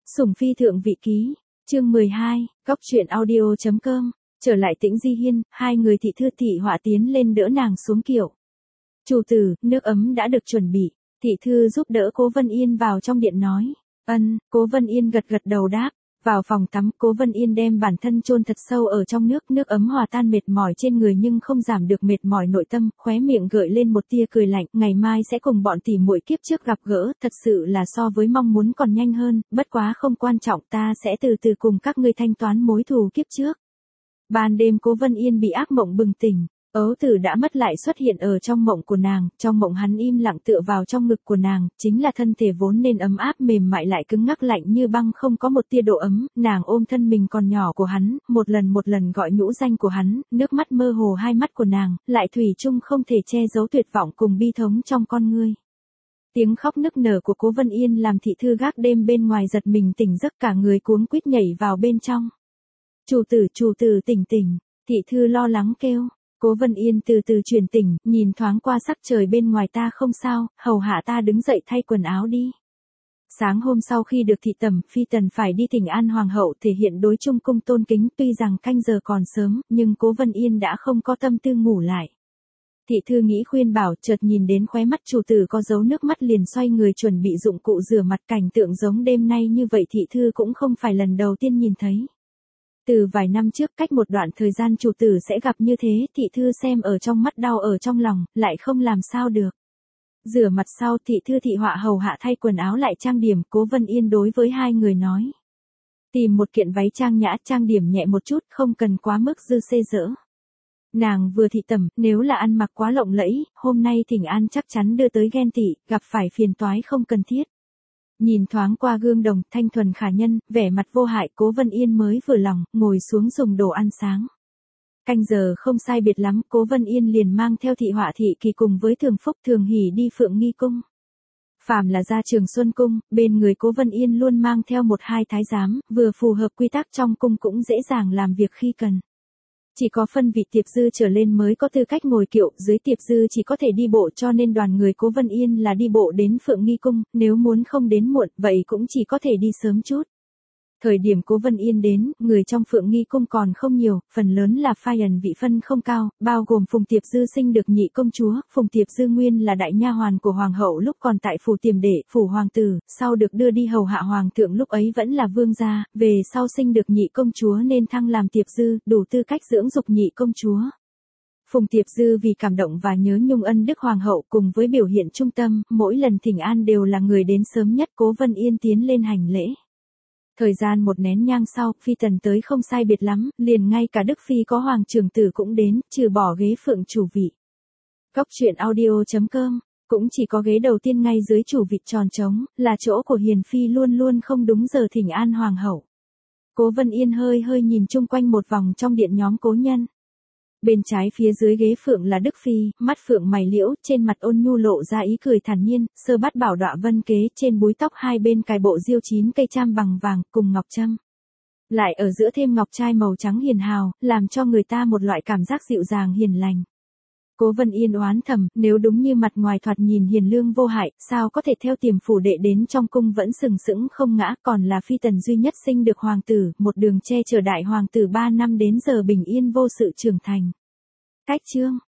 Sủng phi thượng vị ký, chương 12, góc truyện audio.com, trở lại Tĩnh Di Hiên, hai người thị thư thị họa tiến lên đỡ nàng xuống kiệu. Chủ tử, nước ấm đã được chuẩn bị, thị thư giúp đỡ Cố Vân Yên vào trong điện nói. Cố Vân Yên gật gật đầu đáp. Vào phòng tắm, Cố Vân Yên đem bản thân chôn thật sâu ở trong nước ấm hòa tan mệt mỏi trên người nhưng không giảm được mệt mỏi nội tâm, khóe miệng gợi lên một tia cười lạnh, ngày mai sẽ cùng bọn tỉ muội kiếp trước gặp gỡ, thật sự là so với mong muốn còn nhanh hơn, bất quá không quan trọng, ta sẽ từ từ cùng các ngươi thanh toán mối thù kiếp trước. Ban đêm Cố Vân Yên bị ác mộng bừng tỉnh. Ấu Tử đã mất lại xuất hiện ở trong mộng của nàng, trong mộng hắn im lặng tựa vào trong ngực của nàng, chính là thân thể vốn nên ấm áp mềm mại lại cứng ngắc lạnh như băng không có một tia độ ấm, nàng ôm thân mình còn nhỏ của hắn, một lần gọi nhũ danh của hắn, nước mắt mơ hồ hai mắt của nàng, lại thủy chung không thể che giấu tuyệt vọng cùng bi thống trong con ngươi. Tiếng khóc nức nở của Cố Vân Yên làm thị thư gác đêm bên ngoài giật mình tỉnh giấc cả người cuống quýt nhảy vào bên trong. Chủ tử tỉnh, thị thư lo lắng kêu. Cố Vân Yên từ từ chuyển tỉnh, nhìn thoáng qua sắc trời bên ngoài ta không sao, hầu hạ ta đứng dậy thay quần áo đi. Sáng hôm sau khi được thị tẩm, phi tần phải đi thỉnh an hoàng hậu thể hiện đối trung cung tôn kính, tuy rằng canh giờ còn sớm, nhưng Cố Vân Yên đã không có tâm tư ngủ lại. Thị thư nghĩ khuyên bảo, chợt nhìn đến khóe mắt chủ tử có dấu nước mắt liền xoay người chuẩn bị dụng cụ rửa mặt, cảnh tượng giống đêm nay như vậy thị thư cũng không phải lần đầu tiên nhìn thấy. Từ vài năm trước cách một đoạn thời gian chủ tử sẽ gặp như thế, thị thư xem ở trong mắt đau ở trong lòng, lại không làm sao được. Rửa mặt sau thị thư thị họa hầu hạ thay quần áo lại trang điểm, Cố Vân Yên đối với hai người nói. Tìm một kiện váy trang nhã trang điểm nhẹ một chút, không cần quá mức dư xê dỡ. Nàng vừa thị tẩm, nếu là ăn mặc quá lộng lẫy, hôm nay thỉnh an chắc chắn đưa tới ghen tị, gặp phải phiền toái không cần thiết. Nhìn thoáng qua gương đồng, thanh thuần khả nhân, vẻ mặt vô hại, Cố Vân Yên mới vừa lòng, ngồi xuống dùng đồ ăn sáng. Canh giờ không sai biệt lắm, Cố Vân Yên liền mang theo thị họa thị kỳ cùng với Thường Phúc Thường Hỷ đi Phượng Nghi Cung. Phàm là ra Trường Xuân Cung, bên người Cố Vân Yên luôn mang theo một hai thái giám, vừa phù hợp quy tắc trong cung cũng dễ dàng làm việc khi cần. Chỉ có phân vị tiệp dư trở lên mới có tư cách ngồi kiệu, dưới tiệp dư chỉ có thể đi bộ, cho nên đoàn người Cố Vân Yên là đi bộ đến Phượng Nghi Cung, nếu muốn không đến muộn, vậy cũng chỉ có thể đi sớm chút. Thời điểm Cố Vân Yên đến, người trong Phượng Nghi Cung còn không nhiều, phần lớn là phai ẩn vị phân không cao, bao gồm Phùng Tiệp Dư sinh được nhị công chúa, Phùng Tiệp Dư nguyên là đại nha hoàn của hoàng hậu lúc còn tại phủ Tiềm Đệ, phủ hoàng tử, sau được đưa đi hầu hạ hoàng thượng lúc ấy vẫn là vương gia, về sau sinh được nhị công chúa nên thăng làm Tiệp Dư, đủ tư cách dưỡng dục nhị công chúa. Phùng Tiệp Dư vì cảm động và nhớ nhung ân đức hoàng hậu cùng với biểu hiện trung tâm, mỗi lần thỉnh an đều là người đến sớm nhất. Cố Vân Yên tiến lên hành lễ. Thời gian một nén nhang sau, phi tần tới không sai biệt lắm, liền ngay cả Đức Phi có hoàng trưởng tử cũng đến, trừ bỏ ghế phượng chủ vị. Góc truyện audio.com, cũng chỉ có ghế đầu tiên ngay dưới chủ vị tròn trống, là chỗ của Hiền Phi luôn luôn không đúng giờ thỉnh an hoàng hậu. Cố Vân Yên hơi nhìn chung quanh một vòng trong điện nhóm cố nhân. Bên trái phía dưới ghế phượng là Đức Phi, mắt phượng mày liễu, trên mặt ôn nhu lộ ra ý cười thản nhiên, sơ bát bảo đọa vân kế, trên búi tóc hai bên cài bộ diêu 9 cây cham bằng vàng, cùng ngọc trâm. Lại ở giữa thêm ngọc trai màu trắng hiền hào, làm cho người ta một loại cảm giác dịu dàng hiền lành. Cố Vân Yên oán thầm, nếu đúng như mặt ngoài thoạt nhìn hiền lương vô hại, sao có thể theo Tiềm phủ đệ đến trong cung vẫn sừng sững không ngã, còn là phi tần duy nhất sinh được hoàng tử, một đường che chở đại hoàng tử 3 năm đến giờ bình yên vô sự trưởng thành. Cách chương